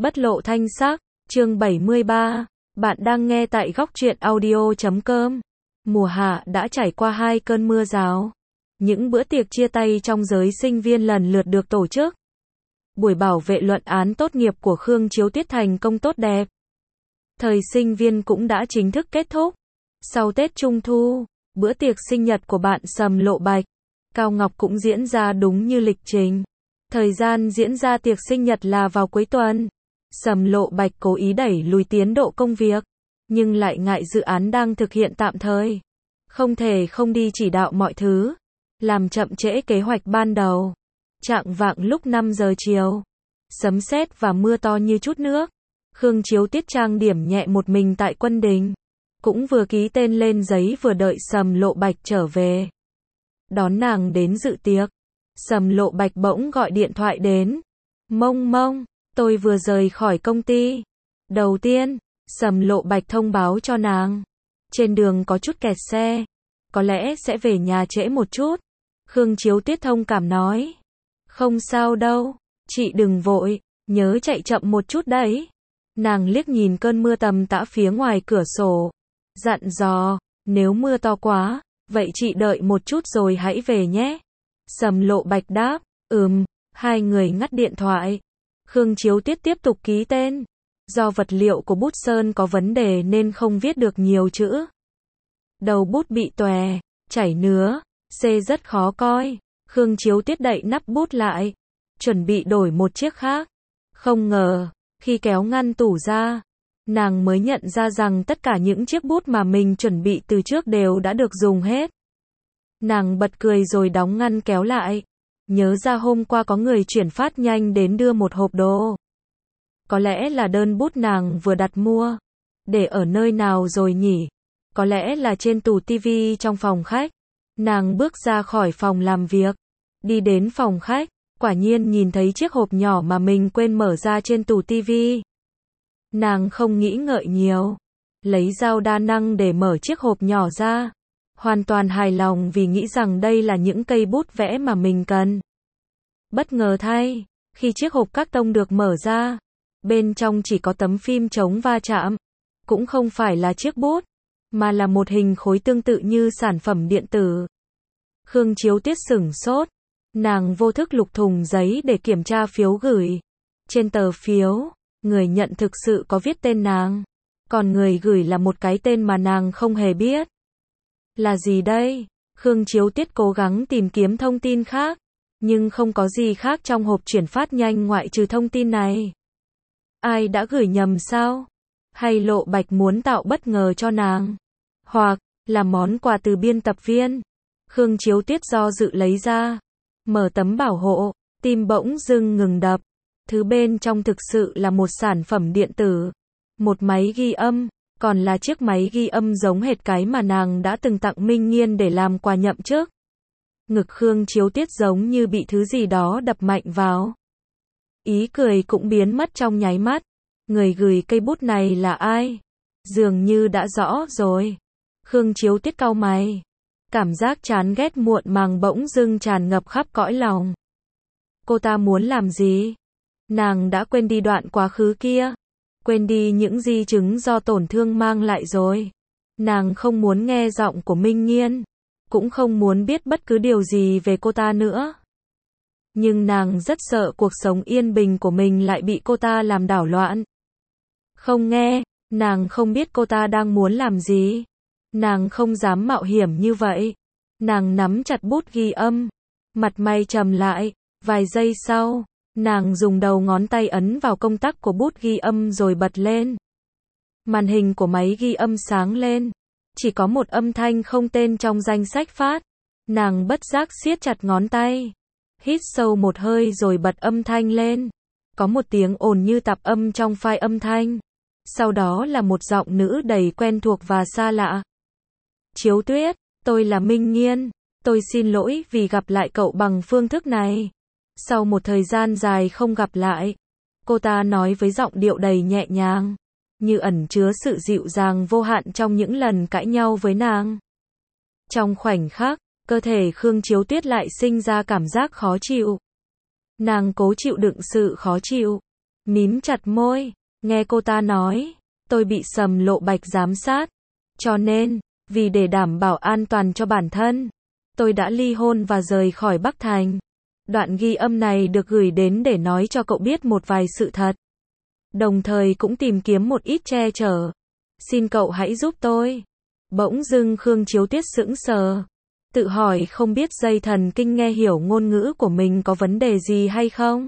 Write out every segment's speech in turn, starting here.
Bất lộ thanh sắc, chương 73. Bạn đang nghe tại góc truyện audio.com. Mùa hạ đã trải qua 2 cơn mưa rào. Những bữa tiệc chia tay trong giới sinh viên lần lượt được tổ chức. Buổi bảo vệ luận án tốt nghiệp của Khương Chiếu Tuyết thành công tốt đẹp. Thời sinh viên cũng đã chính thức kết thúc. Sau Tết Trung Thu, bữa tiệc sinh nhật của bạn Sầm Lộ Bạch, Cao Ngọc cũng diễn ra đúng như lịch trình. Thời gian diễn ra tiệc sinh nhật là vào cuối tuần. Sầm Lộ Bạch cố ý đẩy lùi tiến độ công việc, nhưng lại ngại dự án đang thực hiện tạm thời. Không thể không đi chỉ đạo mọi thứ, làm chậm trễ kế hoạch ban đầu. Chạng vạng lúc 5 giờ chiều, sấm sét và mưa to như chút nước. Khương Chiếu Tiết trang điểm nhẹ một mình tại quân đình, cũng vừa ký tên lên giấy vừa đợi Sầm Lộ Bạch trở về. Đón nàng đến dự tiệc, Sầm Lộ Bạch bỗng gọi điện thoại đến. Mông mông, tôi vừa rời khỏi công ty. Đầu tiên, Sầm Lộ Bạch thông báo cho nàng. Trên đường có chút kẹt xe, có lẽ sẽ về nhà trễ một chút. Khương Chiếu Tiết thông cảm nói. Không sao đâu, chị đừng vội, nhớ chạy chậm một chút đấy. Nàng liếc nhìn cơn mưa tầm tã phía ngoài cửa sổ, dặn dò, nếu mưa to quá, vậy chị đợi một chút rồi hãy về nhé. Sầm Lộ Bạch đáp, hai người ngắt điện thoại. Khương Chiếu Tiết tiếp tục ký tên. Do vật liệu của bút sơn có vấn đề nên không viết được nhiều chữ. Đầu bút bị tòe, chảy nứa, C rất khó coi. Khương Chiếu Tiết đậy nắp bút lại, chuẩn bị đổi một chiếc khác. Không ngờ, khi kéo ngăn tủ ra, nàng mới nhận ra rằng tất cả những chiếc bút mà mình chuẩn bị từ trước đều đã được dùng hết. Nàng bật cười rồi đóng ngăn kéo lại. Nhớ ra hôm qua có người chuyển phát nhanh đến đưa một hộp đồ. Có lẽ là đơn bút nàng vừa đặt mua. Để ở nơi nào rồi nhỉ? Có lẽ là trên tủ tivi trong phòng khách. Nàng bước ra khỏi phòng làm việc, đi đến phòng khách, quả nhiên nhìn thấy chiếc hộp nhỏ mà mình quên mở ra trên tủ tivi. Nàng không nghĩ ngợi nhiều, lấy dao đa năng để mở chiếc hộp nhỏ ra. Hoàn toàn hài lòng vì nghĩ rằng đây là những cây bút vẽ mà mình cần. Bất ngờ thay, khi chiếc hộp các tông được mở ra, bên trong chỉ có tấm phim chống va chạm. Cũng không phải là chiếc bút, mà là một hình khối tương tự như sản phẩm điện tử. Khương Chiếu Tiết sửng sốt. Nàng vô thức lục thùng giấy để kiểm tra phiếu gửi. Trên tờ phiếu, người nhận thực sự có viết tên nàng. Còn người gửi là một cái tên mà nàng không hề biết. Là gì đây? Khương Chiếu Tiết cố gắng tìm kiếm thông tin khác, nhưng không có gì khác trong hộp chuyển phát nhanh ngoại trừ thông tin này. Ai đã gửi nhầm sao? Hay Lộ Bạch muốn tạo bất ngờ cho nàng? Hoặc là món quà từ biên tập viên? Khương Chiếu Tiết do dự lấy ra, mở tấm bảo hộ, tim bỗng dưng ngừng đập. Thứ bên trong thực sự là một sản phẩm điện tử, một máy ghi âm, còn là chiếc máy ghi âm giống hệt cái mà nàng đã từng tặng Minh Nghiên để làm quà nhậm chức. Ngực Khương Chiếu Tiết giống như bị thứ gì đó đập mạnh vào. Ý cười cũng biến mất trong nháy mắt. Người gửi cây bút này là ai? Dường như đã rõ rồi. Khương Chiếu Tiết cau mày. Cảm giác chán ghét muộn màng bỗng dưng tràn ngập khắp cõi lòng. Cô ta muốn làm gì? Nàng đã quên đi đoạn quá khứ kia. Quên đi những di chứng do tổn thương mang lại rồi. Nàng không muốn nghe giọng của Minh Nghiên, cũng không muốn biết bất cứ điều gì về cô ta nữa. Nhưng nàng rất sợ cuộc sống yên bình của mình lại bị cô ta làm đảo loạn. Không nghe, nàng không biết cô ta đang muốn làm gì. Nàng không dám mạo hiểm như vậy. Nàng nắm chặt bút ghi âm, mặt mày trầm lại. Vài giây sau, nàng dùng đầu ngón tay ấn vào công tắc của bút ghi âm rồi bật lên. Màn hình của máy ghi âm sáng lên. Chỉ có một âm thanh không tên trong danh sách phát. Nàng bất giác siết chặt ngón tay. Hít sâu một hơi rồi bật âm thanh lên. Có một tiếng ồn như tạp âm trong file âm thanh. Sau đó là một giọng nữ đầy quen thuộc và xa lạ. Chiếu Tuyết, tôi là Minh Nghiên. Tôi xin lỗi vì gặp lại cậu bằng phương thức này. Sau một thời gian dài không gặp lại, cô ta nói với giọng điệu đầy nhẹ nhàng, như ẩn chứa sự dịu dàng vô hạn trong những lần cãi nhau với nàng. Trong khoảnh khắc, cơ thể Khương Chiếu Tuyết lại sinh ra cảm giác khó chịu. Nàng cố chịu đựng sự khó chịu, Mím chặt môi, nghe cô ta nói, tôi bị Sầm Lộ Bạch giám sát. Cho nên, vì để đảm bảo an toàn cho bản thân, tôi đã ly hôn và rời khỏi Bắc Thành. Đoạn ghi âm này được gửi đến để nói cho cậu biết một vài sự thật. Đồng thời cũng tìm kiếm một ít che chở. Xin cậu hãy giúp tôi. Bỗng dưng Khương Chiếu Tuyết sững sờ. Tự hỏi không biết dây thần kinh nghe hiểu ngôn ngữ của mình có vấn đề gì hay không?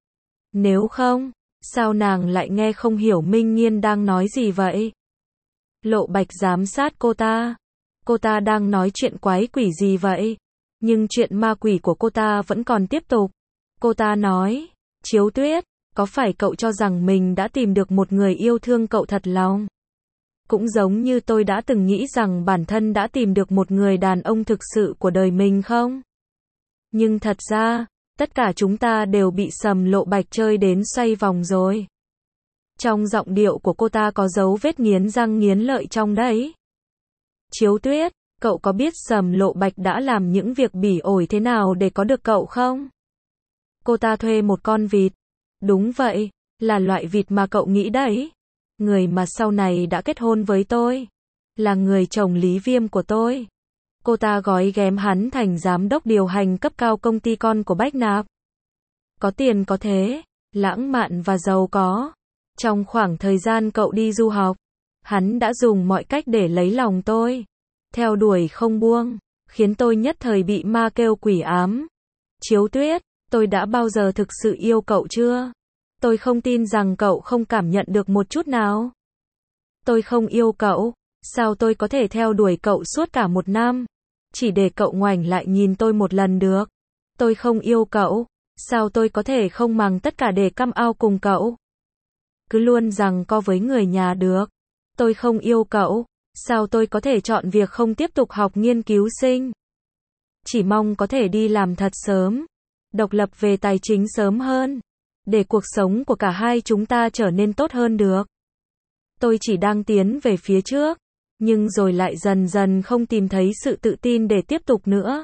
Nếu không, sao nàng lại nghe không hiểu Minh Nhiên đang nói gì vậy? Lộ Bạch giám sát cô ta. Cô ta đang nói chuyện quái quỷ gì vậy? Nhưng chuyện ma quỷ của cô ta vẫn còn tiếp tục. Cô ta nói, Chiếu Tuyết, có phải cậu cho rằng mình đã tìm được một người yêu thương cậu thật lòng? Cũng giống như tôi đã từng nghĩ rằng bản thân đã tìm được một người đàn ông thực sự của đời mình không? Nhưng thật ra, tất cả chúng ta đều bị Sầm Lộ Bạch chơi đến xoay vòng rồi. Trong giọng điệu của cô ta có dấu vết nghiến răng nghiến lợi trong đấy. Chiếu Tuyết, cậu có biết Sầm Lộ Bạch đã làm những việc bỉ ổi thế nào để có được cậu không? Cô ta thuê một con vịt. Đúng vậy, là loại vịt mà cậu nghĩ đấy. Người mà sau này đã kết hôn với tôi. Là người chồng Lý Viêm của tôi. Cô ta gói ghém hắn thành giám đốc điều hành cấp cao công ty con của Bách Nạp. Có tiền có thế, lãng mạn và giàu có. Trong khoảng thời gian cậu đi du học, hắn đã dùng mọi cách để lấy lòng tôi. Theo đuổi không buông, khiến tôi nhất thời bị ma kêu quỷ ám. Chiếu Tuyết, tôi đã bao giờ thực sự yêu cậu chưa? Tôi không tin rằng cậu không cảm nhận được một chút nào. Tôi không yêu cậu, sao tôi có thể theo đuổi cậu suốt cả một năm? Chỉ để cậu ngoảnh lại nhìn tôi một lần được. Tôi không yêu cậu, sao tôi có thể không màng tất cả để căm ao cùng cậu? Cứ luôn giằng co với người nhà được. Tôi không yêu cậu, sao tôi có thể chọn việc không tiếp tục học nghiên cứu sinh? Chỉ mong có thể đi làm thật sớm, độc lập về tài chính sớm hơn, để cuộc sống của cả hai chúng ta trở nên tốt hơn được. Tôi chỉ đang tiến về phía trước, nhưng rồi lại dần dần không tìm thấy sự tự tin để tiếp tục nữa.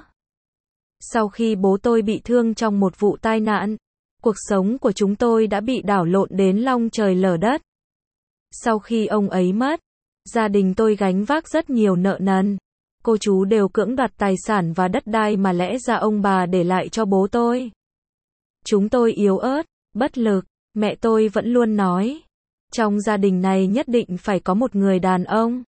Sau khi bố tôi bị thương trong một vụ tai nạn, cuộc sống của chúng tôi đã bị đảo lộn đến long trời lở đất. Sau khi ông ấy mất, gia đình tôi gánh vác rất nhiều nợ nần. Cô chú đều cưỡng đoạt tài sản và đất đai mà lẽ ra ông bà để lại cho bố tôi. Chúng tôi yếu ớt, bất lực. Mẹ tôi vẫn luôn nói, trong gia đình này nhất định phải có một người đàn ông.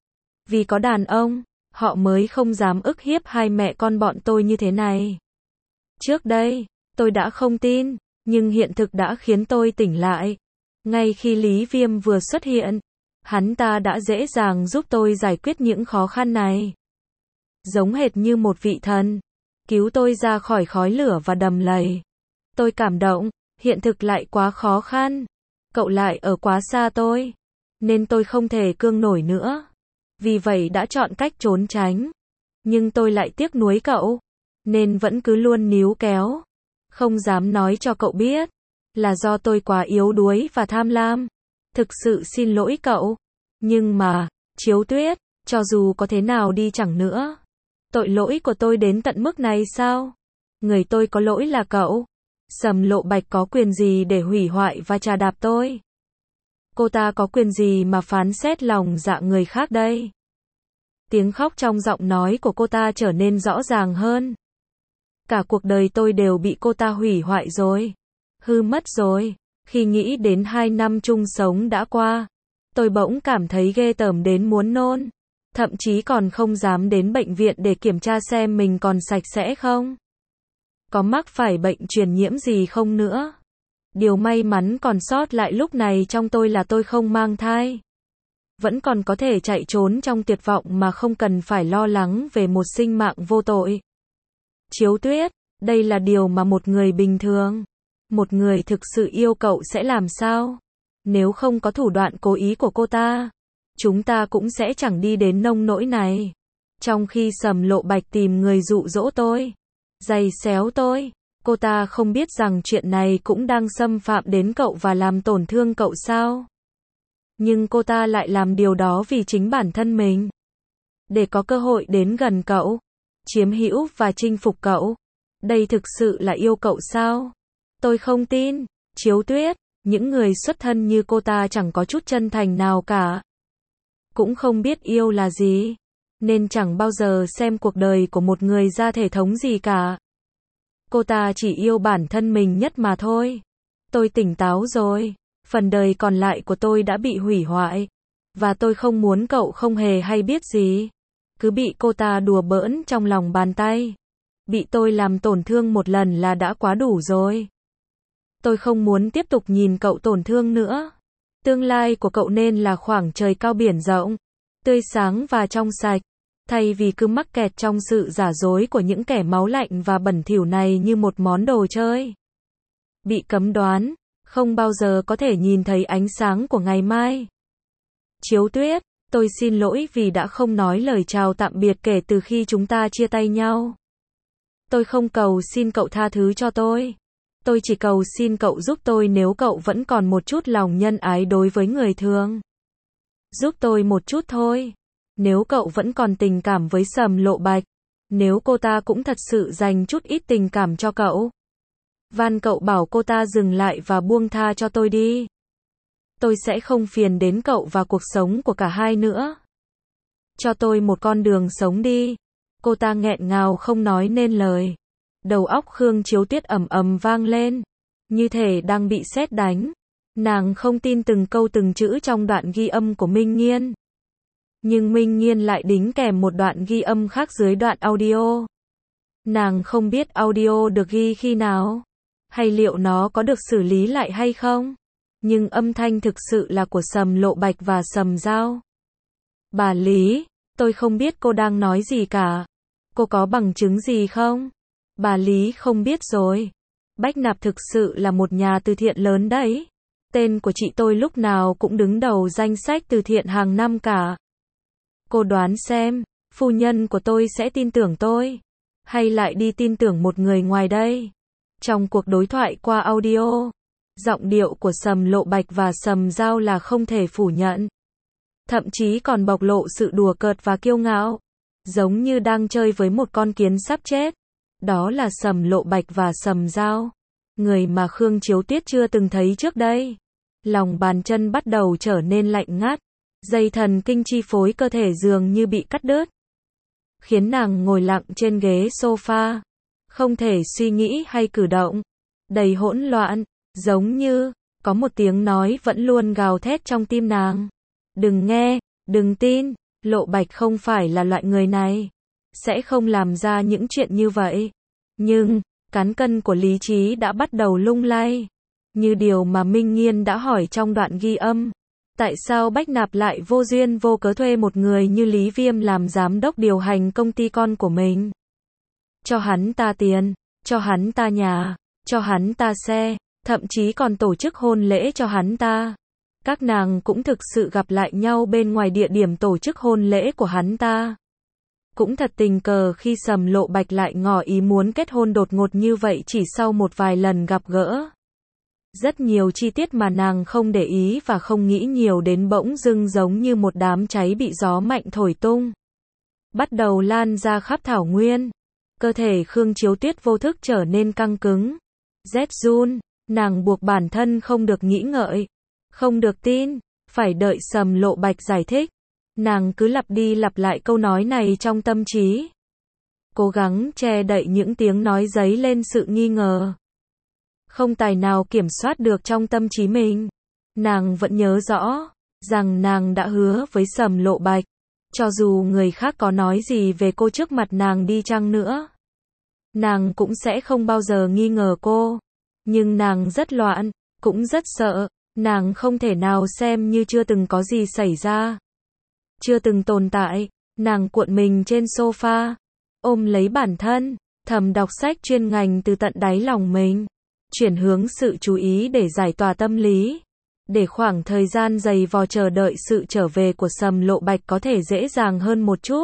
Vì có đàn ông, họ mới không dám ức hiếp hai mẹ con bọn tôi như thế này. Trước đây, tôi đã không tin, nhưng hiện thực đã khiến tôi tỉnh lại. Ngay khi Lý Viêm vừa xuất hiện, hắn ta đã dễ dàng giúp tôi giải quyết những khó khăn này. Giống hệt như một vị thần, cứu tôi ra khỏi khói lửa và đầm lầy. Tôi cảm động, hiện thực lại quá khó khăn. Cậu lại ở quá xa tôi, nên tôi không thể cương nổi nữa. Vì vậy đã chọn cách trốn tránh. Nhưng tôi lại tiếc nuối cậu, nên vẫn cứ luôn níu kéo. Không dám nói cho cậu biết, là do tôi quá yếu đuối và tham lam. Thực sự xin lỗi cậu. Nhưng mà, Chiếu Tuyết, cho dù có thế nào đi chẳng nữa, tội lỗi của tôi đến tận mức này sao? Người tôi có lỗi là cậu. Sầm Lộ Bạch có quyền gì để hủy hoại và trà đạp tôi? Cô ta có quyền gì mà phán xét lòng dạ người khác đây? Tiếng khóc trong giọng nói của cô ta trở nên rõ ràng hơn. Cả cuộc đời tôi đều bị cô ta hủy hoại rồi. Hư mất rồi. Khi nghĩ đến 2 năm chung sống đã qua, tôi bỗng cảm thấy ghê tởm đến muốn nôn. Thậm chí còn không dám đến bệnh viện để kiểm tra xem mình còn sạch sẽ không. Có mắc phải bệnh truyền nhiễm gì không nữa. Điều may mắn còn sót lại lúc này trong tôi là tôi không mang thai. Vẫn còn có thể chạy trốn trong tuyệt vọng mà không cần phải lo lắng về một sinh mạng vô tội. Chiếu Tuyết, đây là điều mà một người bình thường, một người thực sự yêu cậu sẽ làm sao? Nếu không có thủ đoạn cố ý của cô ta, chúng ta cũng sẽ chẳng đi đến nông nỗi này. Trong khi Sầm Lộ Bạch tìm người dụ dỗ tôi, giày xéo tôi, cô ta không biết rằng chuyện này cũng đang xâm phạm đến cậu và làm tổn thương cậu sao? Nhưng cô ta lại làm điều đó vì chính bản thân mình. Để có cơ hội đến gần cậu, chiếm hữu và chinh phục cậu. Đây thực sự là yêu cậu sao? Tôi không tin. Chiếu Tuyết, Những người xuất thân như cô ta chẳng có chút chân thành nào cả. Cũng không biết yêu là gì. Nên chẳng bao giờ xem cuộc đời của một người ra thể thống gì cả. Cô ta chỉ yêu bản thân mình nhất mà thôi. Tôi tỉnh táo rồi. Phần đời còn lại của tôi đã bị hủy hoại. Và tôi không muốn cậu không hề hay biết gì. Cứ bị cô ta đùa bỡn trong lòng bàn tay. Bị tôi làm tổn thương một lần là đã quá đủ rồi. Tôi không muốn tiếp tục nhìn cậu tổn thương nữa. Tương lai của cậu nên là khoảng trời cao biển rộng, tươi sáng và trong sạch. Thay vì cứ mắc kẹt trong sự giả dối của những kẻ máu lạnh và bẩn thỉu này như một món đồ chơi. Bị cấm đoán, không bao giờ có thể nhìn thấy ánh sáng của ngày mai. Chiếu Tuyết, tôi xin lỗi vì đã không nói lời chào tạm biệt kể từ khi chúng ta chia tay nhau. Tôi không cầu xin cậu tha thứ cho tôi. Tôi chỉ cầu xin cậu giúp tôi nếu cậu vẫn còn một chút lòng nhân ái đối với người thường. Giúp tôi một chút thôi. Nếu cậu vẫn còn tình cảm với Sầm Lộ Bạch. Nếu cô ta cũng thật sự dành chút ít tình cảm cho cậu. Van cậu bảo cô ta dừng lại và buông tha cho tôi đi. Tôi sẽ không phiền đến cậu và cuộc sống của cả hai nữa. Cho tôi một con đường sống đi. Cô ta nghẹn ngào không nói nên lời. Đầu óc Khương Chiếu Tuyết ầm ầm vang lên. Như thể đang bị sét đánh. Nàng không tin từng câu từng chữ trong đoạn ghi âm của Minh Nghiên. Nhưng Minh Nghiên lại đính kèm một đoạn ghi âm khác dưới đoạn audio. Nàng không biết audio được ghi khi nào. Hay liệu nó có được xử lý lại hay không. Nhưng âm thanh thực sự là của Sầm Lộ Bạch và Sầm Giao. Bà Lý, tôi không biết cô đang nói gì cả. Cô có bằng chứng gì không? Bà Lý không biết rồi. Bách Nạp thực sự là một nhà từ thiện lớn đấy. Tên của chị tôi lúc nào cũng đứng đầu danh sách từ thiện hàng năm cả. Cô đoán xem, phu nhân của tôi sẽ tin tưởng tôi, hay lại đi tin tưởng một người ngoài đây? Trong cuộc đối thoại qua audio, giọng điệu của Sầm Lộ Bạch và Sầm Giao là không thể phủ nhận. Thậm chí còn bộc lộ sự đùa cợt và kiêu ngạo. Giống như đang chơi với một con kiến sắp chết. Đó là Sầm Lộ Bạch và Sầm Giao. Người mà Khương Chiếu Tuyết chưa từng thấy trước đây. Lòng bàn chân bắt đầu trở nên lạnh ngắt. Dây thần kinh chi phối cơ thể dường như bị cắt đứt. Khiến nàng ngồi lặng trên ghế sofa. Không thể suy nghĩ hay cử động. Đầy hỗn loạn. Giống như, có một tiếng nói vẫn luôn gào thét trong tim nàng. Đừng nghe, đừng tin, Lộ Bạch không phải là loại người này. Sẽ không làm ra những chuyện như vậy. Nhưng, cán cân của lý trí đã bắt đầu lung lay. Như điều mà Minh Nghiên đã hỏi trong đoạn ghi âm. Tại sao Bách Nạp lại vô duyên vô cớ thuê một người như Lý Viêm làm giám đốc điều hành công ty con của mình? Cho hắn ta tiền, cho hắn ta nhà, cho hắn ta xe, thậm chí còn tổ chức hôn lễ cho hắn ta. Các nàng cũng thực sự gặp lại nhau bên ngoài địa điểm tổ chức hôn lễ của hắn ta. Cũng thật tình cờ khi Sầm Lộ Bạch lại ngỏ ý muốn kết hôn đột ngột như vậy chỉ sau một vài lần gặp gỡ. Rất nhiều chi tiết mà nàng không để ý và không nghĩ nhiều đến bỗng dưng giống như một đám cháy bị gió mạnh thổi tung. Bắt đầu lan ra khắp thảo nguyên. Cơ thể Khương Chiếu Tuyết vô thức trở nên căng cứng. Rét run, nàng buộc bản thân không được nghĩ ngợi. Không được tin, phải đợi Sầm Lộ Bạch giải thích. Nàng cứ lặp đi lặp lại câu nói này trong tâm trí. Cố gắng che đậy những tiếng nói dấy lên sự nghi ngờ. Không tài nào kiểm soát được trong tâm trí mình. Nàng vẫn nhớ rõ, rằng nàng đã hứa với Sầm Lộ Bạch. Cho dù người khác có nói gì về cô trước mặt nàng đi chăng nữa. Nàng cũng sẽ không bao giờ nghi ngờ cô. Nhưng nàng rất loạn, cũng rất sợ. Nàng không thể nào xem như chưa từng có gì xảy ra. Chưa từng tồn tại. Nàng cuộn mình trên sofa. Ôm lấy bản thân. Thầm đọc sách chuyên ngành từ tận đáy lòng mình. Chuyển hướng sự chú ý để giải tỏa tâm lý. Để khoảng thời gian dày vò chờ đợi sự trở về của Sầm Lộ Bạch có thể dễ dàng hơn một chút.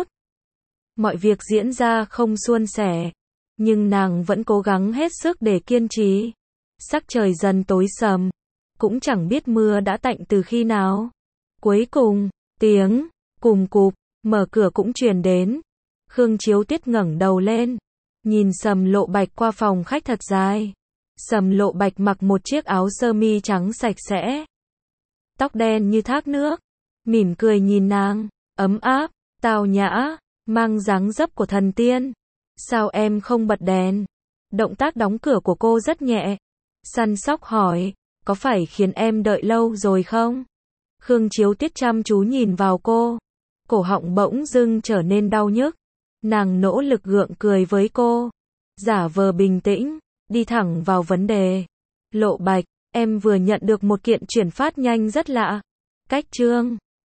Mọi việc diễn ra không suôn sẻ. Nhưng nàng vẫn cố gắng hết sức để kiên trì. Sắc trời dần tối sầm. Cũng chẳng biết mưa đã tạnh từ khi nào. Cuối cùng, tiếng cùm cụp, mở cửa cũng truyền đến. Khương Chiếu Tuyết ngẩng đầu lên. Nhìn Sầm Lộ Bạch qua phòng khách thật dài. Sầm Lộ Bạch mặc một chiếc áo sơ mi trắng sạch sẽ, tóc đen như thác nước, mỉm cười nhìn nàng, ấm áp, tao nhã, mang dáng dấp của thần tiên. Sao em không bật đèn? Động tác đóng cửa của cô rất nhẹ. Săn sóc hỏi, có phải khiến em đợi lâu rồi không? Khương Chiếu Tuyết chăm chú nhìn vào cô, cổ họng bỗng dưng trở nên đau nhức. Nàng nỗ lực gượng cười với cô, giả vờ bình tĩnh, đi thẳng vào vấn đề. Lộ Bạch, em vừa nhận được một kiện chuyển phát nhanh rất lạ. Cách chương